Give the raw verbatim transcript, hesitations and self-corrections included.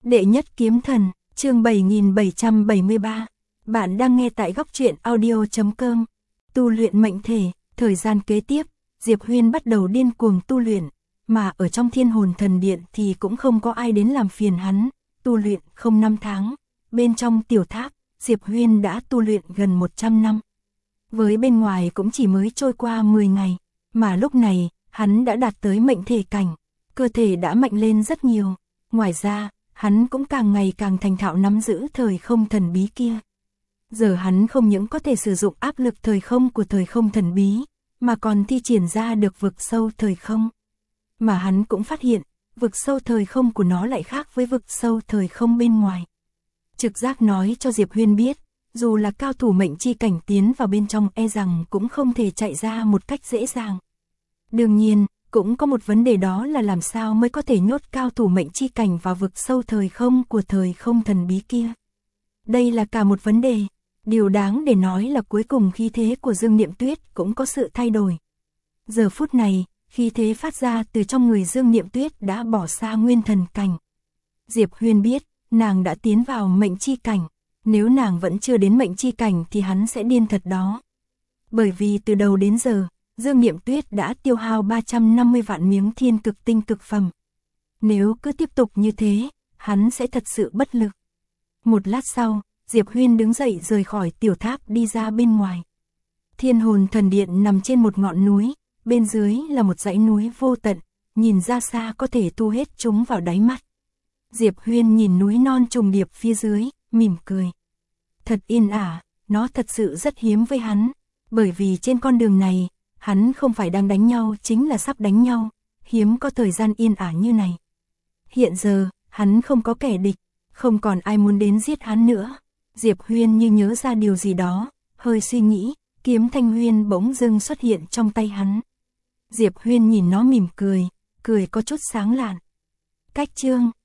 Đệ nhất kiếm thần, chương bảy nghìn bảy trăm bảy mươi ba. Bạn đang nghe tại góc truyện audio chấm com. Tu luyện mệnh thể, thời gian kế tiếp, Diệp Huyên bắt đầu điên cuồng tu luyện, mà ở trong Thiên Hồn Thần Điện thì cũng không có ai đến làm phiền hắn, tu luyện không năm tháng. Bên trong tiểu tháp, Diệp Huyên đã tu luyện gần một trăm năm. Với bên ngoài cũng chỉ mới trôi qua mười ngày, mà lúc này, hắn đã đạt tới mệnh thể cảnh, cơ thể đã mạnh lên rất nhiều. Ngoài ra, hắn cũng càng ngày càng thành thạo nắm giữ thời không thần bí kia. Giờ hắn không những có thể sử dụng áp lực thời không của thời không thần bí, mà còn thi triển ra được vực sâu thời không. Mà hắn cũng phát hiện, vực sâu thời không của nó lại khác với vực sâu thời không bên ngoài. Trực giác nói cho Diệp Huyên biết, dù là cao thủ mệnh chi cảnh tiến vào bên trong e rằng cũng không thể chạy ra một cách dễ dàng. Đương nhiên, cũng có một vấn đề đó là làm sao mới có thể nhốt cao thủ mệnh chi cảnh vào vực sâu thời không của thời không thần bí kia. Đây là cả một vấn đề. Điều đáng để nói là cuối cùng khí thế của Dương Niệm Tuyết cũng có sự thay đổi. Giờ phút này, khí thế phát ra từ trong người Dương Niệm Tuyết đã bỏ xa nguyên thần cảnh. Diệp Huyên biết, nàng đã tiến vào mệnh chi cảnh. Nếu nàng vẫn chưa đến mệnh chi cảnh thì hắn sẽ điên thật đó. Bởi vì từ đầu đến giờ, Dương Niệm Tuyết đã tiêu hao ba trăm năm mươi vạn miếng thiên cực tinh cực phẩm. Nếu cứ tiếp tục như thế, hắn sẽ thật sự bất lực. Một lát sau, Diệp Huyên đứng dậy rời khỏi tiểu tháp đi ra bên ngoài. Thiên Hồn Thần Điện nằm trên một ngọn núi, bên dưới là một dãy núi vô tận, nhìn ra xa có thể thu hết chúng vào đáy mắt. Diệp Huyên nhìn núi non trùng điệp phía dưới, mỉm cười. Thật yên ả, nó thật sự rất hiếm với hắn, bởi vì trên con đường này, hắn không phải đang đánh nhau chính là sắp đánh nhau, hiếm có thời gian yên ả như này. Hiện giờ, hắn không có kẻ địch, không còn ai muốn đến giết hắn nữa. Diệp Huyên như nhớ ra điều gì đó, hơi suy nghĩ, kiếm Thanh Huyên bỗng dưng xuất hiện trong tay hắn. Diệp Huyên nhìn nó mỉm cười, cười có chút sáng lạn. Cách chương,